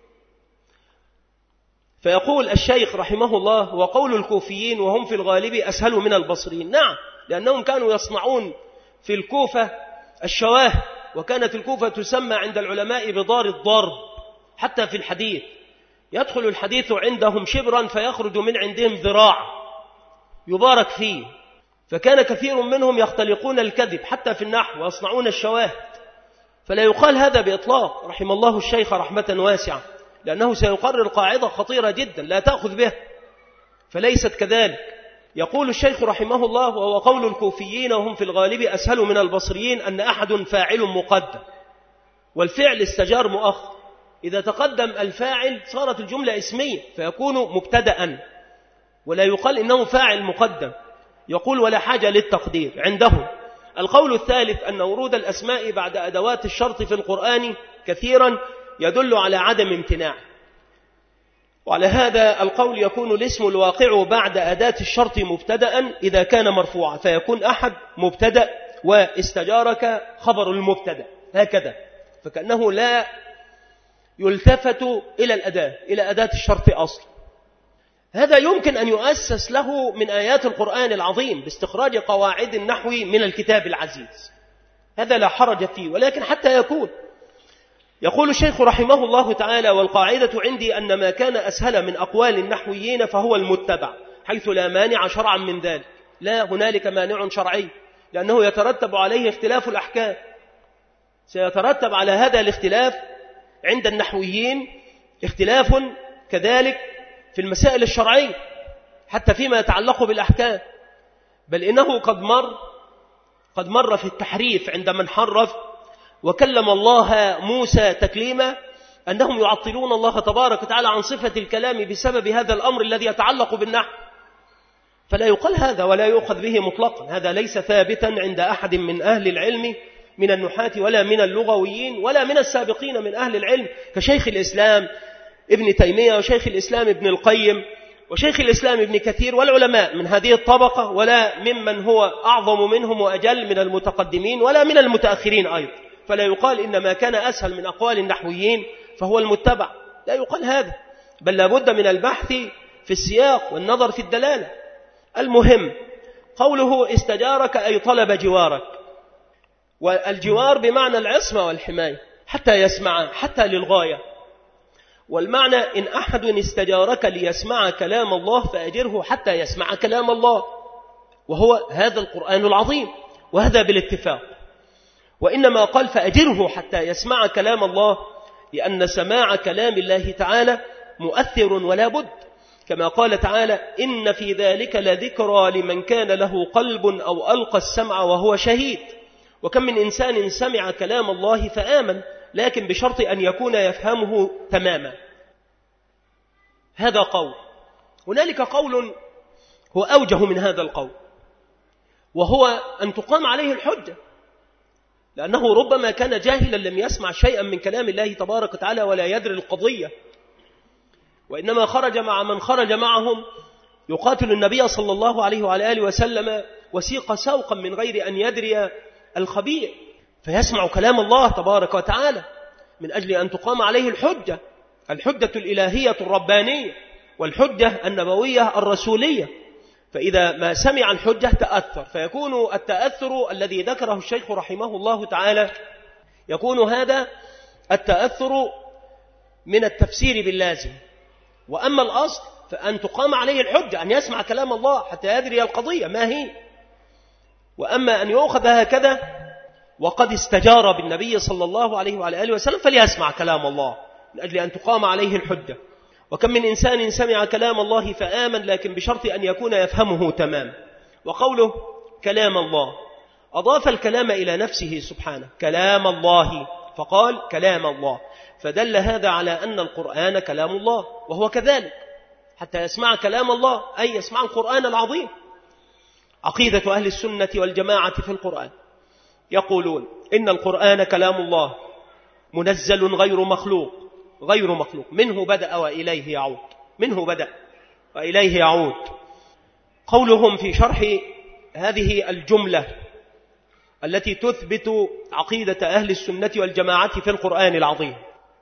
فيقول الشيخ رحمه الله: وقول الكوفيين وهم في الغالب أسهل من البصريين. نعم، لأنهم كانوا يصنعون في الكوفة الشواه، وكانت الكوفة تسمى عند العلماء بدار الضرب. حتى في الحديث يدخل الحديث عندهم شبرا فيخرج من عندهم ذراع يبارك فيه، فكان كثير منهم يختلقون الكذب حتى في النحو ويصنعون الشواهد. فلا يقال هذا بإطلاق، رحم الله الشيخ رحمة واسعة، لأنه سيقرر قاعدة خطيرة جدا لا تأخذ بها، فليست كذلك. يقول الشيخ رحمه الله: وهو قول الكوفيين وهم في الغالب أسهل من البصريين، أن أحد فاعل مقدم والفعل استجار مؤخر. إذا تقدم الفاعل صارت الجملة اسمية فيكون مبتدأ، ولا يقال إنه فاعل مقدم. يقول: ولا حاجة للتقدير عندهم. القول الثالث أن ورود الأسماء بعد أدوات الشرط في القرآن كثيرا يدل على عدم امتناع، وعلى هذا القول يكون الاسم الواقع بعد أداة الشرط مبتدأ إذا كان مرفوعا، فيكون أحد مبتدأ واستجارك خبر المبتدأ، هكذا. فكأنه لا يلتفت إلى الأداة إلى أداة الشرط أصلا. هذا يمكن أن يؤسس له من آيات القرآن العظيم باستخراج قواعد النحو من الكتاب العزيز، هذا لا حرج فيه، ولكن حتى يكون. يقول الشيخ رحمه الله تعالى: والقاعدة عندي أن ما كان أسهل من أقوال النحويين فهو المتبع، حيث لا مانع شرعا من ذلك. لا هنالك مانع شرعي، لأنه يترتب عليه اختلاف الأحكام. سيترتب على هذا الاختلاف عند النحويين اختلاف كذلك في المسائل الشرعية، حتى فيما يتعلق بالأحكام. بل إنه قد مر قد مر في التحريف عند من حرف وكلم الله موسى تكليما أنهم يعطلون الله تبارك وتعالى عن صفة الكلام بسبب هذا الأمر الذي يتعلق بالنحو. فلا يقال هذا ولا يؤخذ به مطلقا، هذا ليس ثابتا عند أحد من أهل العلم من النحاة ولا من اللغويين ولا من السابقين من أهل العلم كشيخ الإسلام ابن تيمية وشيخ الإسلام ابن القيم وشيخ الإسلام ابن كثير والعلماء من هذه الطبقة، ولا ممن هو أعظم منهم وأجل من المتقدمين ولا من المتأخرين أيضا. فلا يقال إن ما كان أسهل من أقوال النحويين فهو المتبع، لا يقال هذا، بل لابد من البحث في السياق والنظر في الدلالة. المهم قوله استجارك أي طلب جوارك، والجوار بمعنى العصمة والحماية حتى يسمع، حتى للغاية. والمعنى إن أحد استجارك ليسمع كلام الله فأجره حتى يسمع كلام الله، وهو هذا القرآن العظيم، وهذا بالاتفاق. وإنما قال فأجره حتى يسمع كلام الله لأن سماع كلام الله تعالى مؤثر ولا بد، كما قال تعالى: إن في ذلك لذكرى لمن كان له قلب أو ألقى السمع وهو شهيد. وكم من إنسان سمع كلام الله فآمن، لكن بشرط أن يكون يفهمه تماما. هذا قول. هنالك قول هو أوجه من هذا القول، وهو أن تقام عليه الحجة، لأنه ربما كان جاهلا لم يسمع شيئا من كلام الله تبارك وتعالى ولا يدري القضية، وإنما خرج مع من خرج معهم يقاتل النبي صلى الله عليه وعلى آله وسلم وسيق سوقا من غير أن يدري الخبير، فيسمع كلام الله تبارك وتعالى من أجل أن تقام عليه الحجة، الحجة الإلهية الربانية والحجة النبوية الرسولية. فإذا ما سمع الحجة تأثر، فيكون التأثر الذي ذكره الشيخ رحمه الله تعالى يكون هذا التأثر من التفسير باللازم. وأما الأصل فأن تقام عليه الحجة أن يسمع كلام الله حتى يدري القضية ما هي. وأما أن يؤخذ هكذا وقد استجار بالنبي صلى الله عليه وعلى آله وسلم فليسمع كلام الله من أجل أن تقام عليه الحجة. وكم من إنسان سمع كلام الله فآمن لكن بشرط أن يكون يفهمه تمام. وقوله كلام الله أضاف الكلام إلى نفسه سبحانه، كلام الله، فقال كلام الله، فدل هذا على أن القرآن كلام الله، وهو كذلك حتى يسمع كلام الله أي يسمع القرآن العظيم. عقيدة أهل السنة والجماعة في القرآن يقولون إن القرآن كلام الله منزل غير مخلوق، غير مخلوق، منه بدأ وإليه يعود، منه بدأ وإليه يعود. قولهم في شرح هذه الجملة التي تثبت عقيدة أهل السنة والجماعة في القرآن العظيم،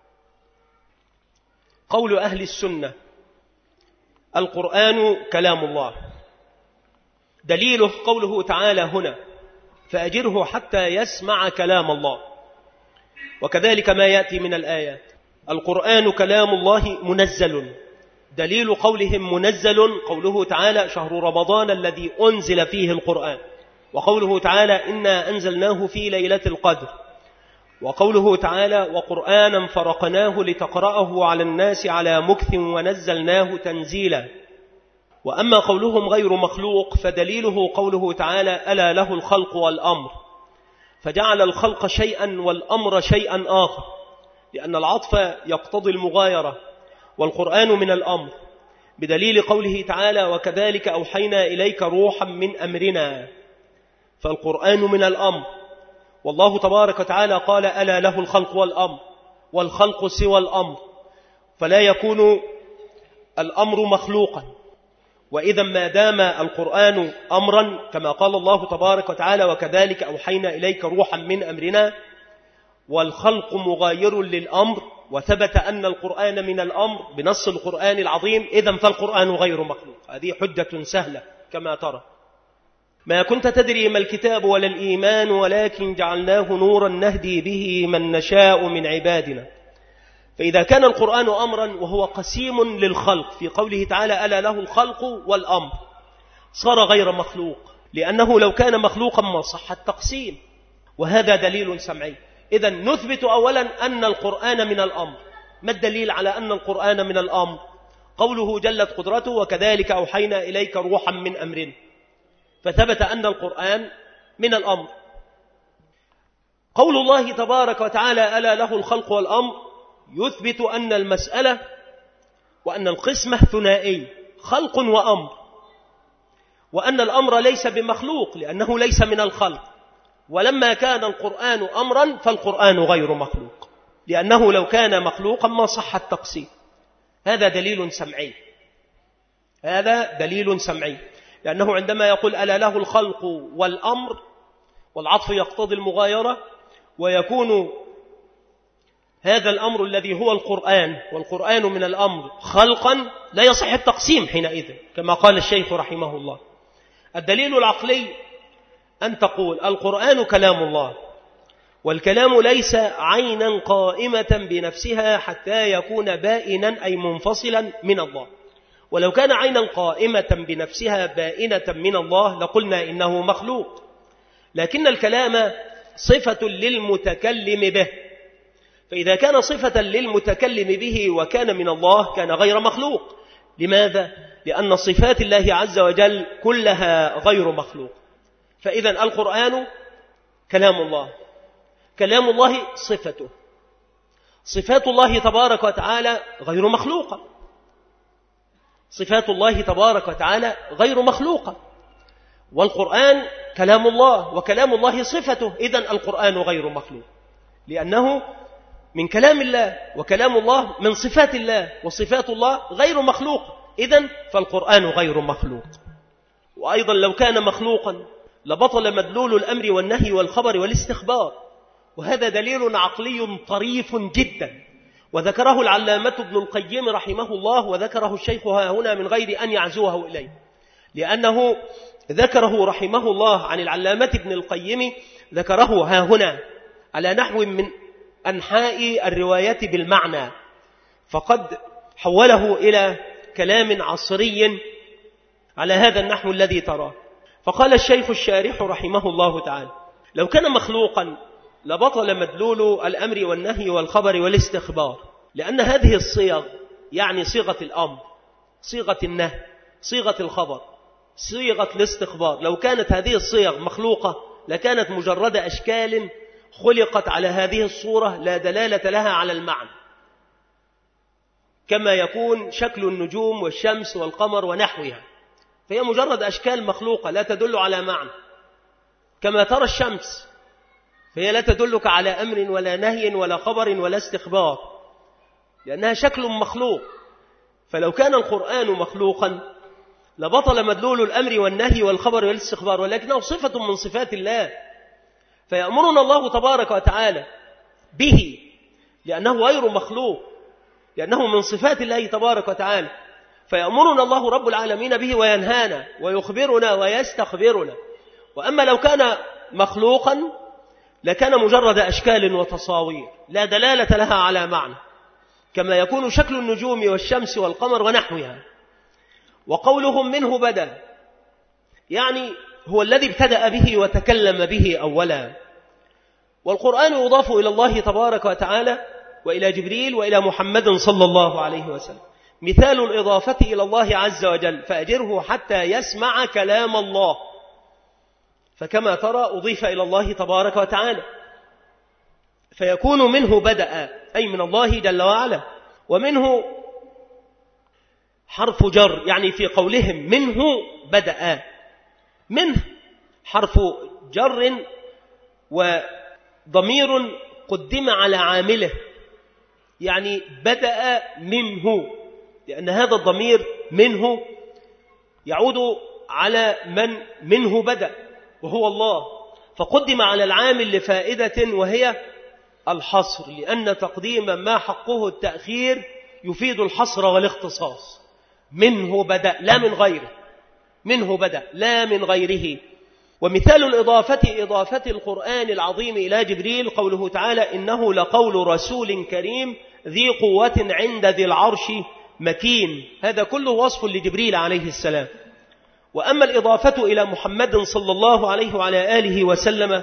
قول أهل السنة القرآن كلام الله، دليله قوله تعالى هنا فأجره حتى يسمع كلام الله. وكذلك ما يأتي من الآيات القرآن كلام الله منزل، دليل قولهم منزل قوله تعالى شهر رمضان الذي أنزل فيه القرآن، وقوله تعالى إنا أنزلناه في ليلة القدر، وقوله تعالى وقرآنا فرقناه لتقرأه على الناس على مكث ونزلناه تنزيلا. وأما قولهم غير مخلوق فدليله قوله تعالى ألا له الخلق والأمر، فجعل الخلق شيئا والأمر شيئا آخر، لأن العطف يقتضي المغايرة، والقرآن من الأمر، بدليل قوله تعالى وكذلك أوحينا إليك روحا من أمرنا، فالقرآن من الأمر. والله تبارك وتعالى قال ألا له الخلق والأمر، والخلق سوى الأمر، فلا يكون الأمر مخلوقا. وإذا ما دام القرآن أمرا كما قال الله تبارك وتعالى وكذلك أوحينا إليك روحا من أمرنا، والخلق مغاير للأمر، وثبت أن القرآن من الأمر بنص القرآن العظيم، إذن فالقرآن غير مخلوق. هذه حجة سهلة كما ترى. ما كنت تدري ما الكتاب ولا الإيمان ولكن جعلناه نورا نهدي به من نشاء من عبادنا. فإذا كان القرآن أمرا وهو قسيم للخلق في قوله تعالى ألا له الخلق والأمر، صار غير مخلوق، لأنه لو كان مخلوقا ما صح التقسيم، وهذا دليل سمعي. إذن نثبت أولا أن القرآن من الأمر. ما الدليل على أن القرآن من الأمر؟ قوله جلت قدرته وكذلك أوحينا إليك روحا من أمرنا، فثبت أن القرآن من الأمر. قول الله تبارك وتعالى ألا له الخلق والأمر يثبت أن المسألة وأن القسمة ثنائي، خلق وأمر، وأن الأمر ليس بمخلوق لأنه ليس من الخلق. ولما كان القرآن أمرا فالقرآن غير مخلوق، لأنه لو كان مخلوقا ما صح التقسيم. هذا دليل سمعي، هذا دليل سمعي، لأنه عندما يقول ألا له الخلق والأمر، والعطف يقتضي المغايرة، ويكون هذا الأمر الذي هو القرآن والقرآن من الأمر خلقا، لا يصح التقسيم حينئذ كما قال الشيخ رحمه الله. الدليل العقلي أن تقول القرآن كلام الله، والكلام ليس عينا قائمة بنفسها حتى يكون بائنا أي منفصلا من الله. ولو كان عينا قائمة بنفسها بائنة من الله لقلنا إنه مخلوق، لكن الكلام صفة للمتكلم به، فإذا كان صفة للمتكلم به وكان من الله كان غير مخلوق. لماذا؟ لأن صفات الله عز وجل كلها غير مخلوق. فإذا القرآن كلام الله، كلام الله صفته، صفات الله تبارك وتعالى غير مخلوقة، صفات الله تبارك وتعالى غير مخلوقة، والقرآن كلام الله وكلام الله صفته، إذن القرآن غير مخلوق لأنه من كلام الله، وكلام الله من صفات الله، وصفات الله غير مخلوق، إذن فالقرآن غير مخلوق. وأيضا لو كان مخلوقا لبطل مدلول الأمر والنهي والخبر والاستخبار، وهذا دليل عقلي طريف جدا، وذكره العلامة ابن القيم رحمه الله، وذكره الشيخ ها هنا من غير أن يعزوه إليه، لأنه ذكره رحمه الله عن العلامة ابن القيم، ذكره ها هنا على نحو من أنحاء الرواية بالمعنى، فقد حوله إلى كلام عصري على هذا النحو الذي تراه. فقال الشيخ الشارح رحمه الله تعالى: لو كان مخلوقا لبطل مدلول الأمر والنهي والخبر والاستخبار، لأن هذه الصيغ يعني صيغة الأمر، صيغة النهي، صيغة الخبر، صيغة الاستخبار، لو كانت هذه الصيغ مخلوقة لكانت مجرد أشكال خلقت على هذه الصورة لا دلالة لها على المعنى، كما يكون شكل النجوم والشمس والقمر ونحوها، فهي مجرد أشكال مخلوقة لا تدل على معنى. كما ترى الشمس فهي لا تدلك على أمر ولا نهي ولا خبر ولا استخبار، لأنها شكل مخلوق. فلو كان القرآن مخلوقا لبطل مدلول الأمر والنهي والخبر والاستخبار، ولكنه صفة من صفات الله، فيأمرنا الله تبارك وتعالى به لأنه غير مخلوق، لأنه من صفات الله تبارك وتعالى، فيأمرنا الله رب العالمين به وينهانا ويخبرنا ويستخبرنا. وأما لو كان مخلوقا لكان مجرد أشكال وتصاوير لا دلالة لها على معنى، كما يكون شكل النجوم والشمس والقمر ونحوها. وقولهم منه بدأ يعني هو الذي ابتدأ به وتكلم به أولا. والقرآن يضاف إلى الله تبارك وتعالى وإلى جبريل وإلى محمد صلى الله عليه وسلم. مثال الإضافة إلى الله عز وجل: فأجره حتى يسمع كلام الله. فكما ترى أضيف إلى الله تبارك وتعالى، فيكون منه بدأ أي من الله جل وعلا. ومنه حرف جر، يعني في قولهم منه بدأ، منه حرف جر وضمير قدم على عامله، يعني بدأ منه، لأن هذا الضمير منه يعود على من منه بدأ وهو الله، فقدم على العامل لفائدة وهي الحصر، لأن تقديم ما حقه التأخير يفيد الحصر والاختصاص. منه بدأ لا من غيره، منه بدأ لا من غيره. ومثال الإضافة إضافة القرآن العظيم إلى جبريل قوله تعالى: إنه لقول رسول كريم ذي قوة عند ذي العرش مكين. هذا كله وصف لجبريل عليه السلام. وأما الإضافة إلى محمد صلى الله عليه وعلى آله وسلم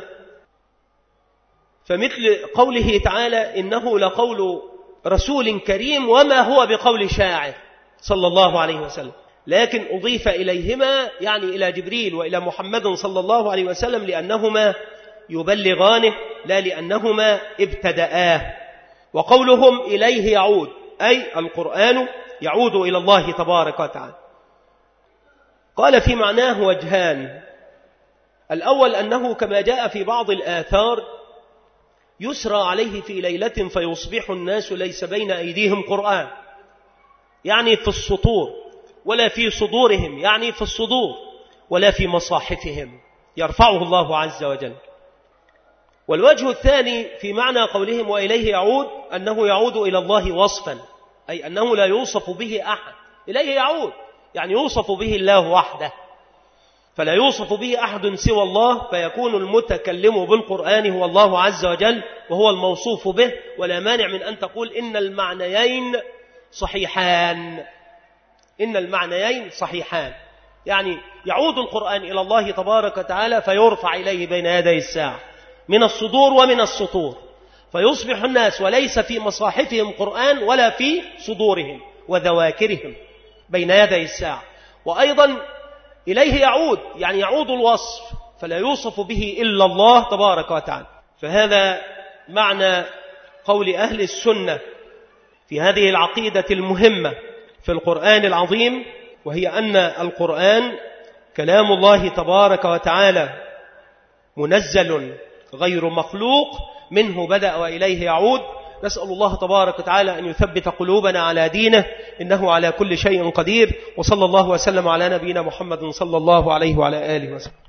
فمثل قوله تعالى: إنه لقول رسول كريم وما هو بقول شاعر صلى الله عليه وسلم، لكن أضيف إليهما يعني إلى جبريل وإلى محمد صلى الله عليه وسلم لأنهما يبلغانه لا لأنهما ابتدآه. وقولهم إليه يعود أي القرآن يعود إلى الله تبارك وتعالى. قال في معناه وجهان: الأول أنه كما جاء في بعض الآثار يسرى عليه في ليلة فيصبح الناس ليس بين أيديهم قرآن، يعني في السطور، ولا في صدورهم يعني في الصدور، ولا في مصاحفهم، يرفعه الله عز وجل. والوجه الثاني في معنى قولهم وإليه يعود أنه يعود إلى الله وصفا، أي أنه لا يوصف به أحد، إليه يعود يعني يوصف به الله وحده، فلا يوصف به أحد سوى الله، فيكون المتكلم بالقرآن هو الله عز وجل وهو الموصوف به. ولا مانع من أن تقول إن المعنيين صحيحان، إن المعنيين صحيحان، يعني يعود القرآن إلى الله تبارك وتعالى فيرفع إليه بين يدي الساعة من الصدور ومن السطور، فيصبح الناس وليس في مصاحفهم قرآن ولا في صدورهم وذواكرهم بين يدي الساعة. وأيضا إليه يعود يعني يعود الوصف، فلا يوصف به إلا الله تبارك وتعالى. فهذا معنى قول أهل السنة في هذه العقيدة المهمة في القرآن العظيم، وهي أن القرآن كلام الله تبارك وتعالى منزل غير مخلوق، منه بدأ وإليه يعود. نسأل الله تبارك وتعالى أن يثبت قلوبنا على دينه، إنه على كل شيء قدير. وصلى الله وسلم على نبينا محمد صلى الله عليه وعلى آله وسلم.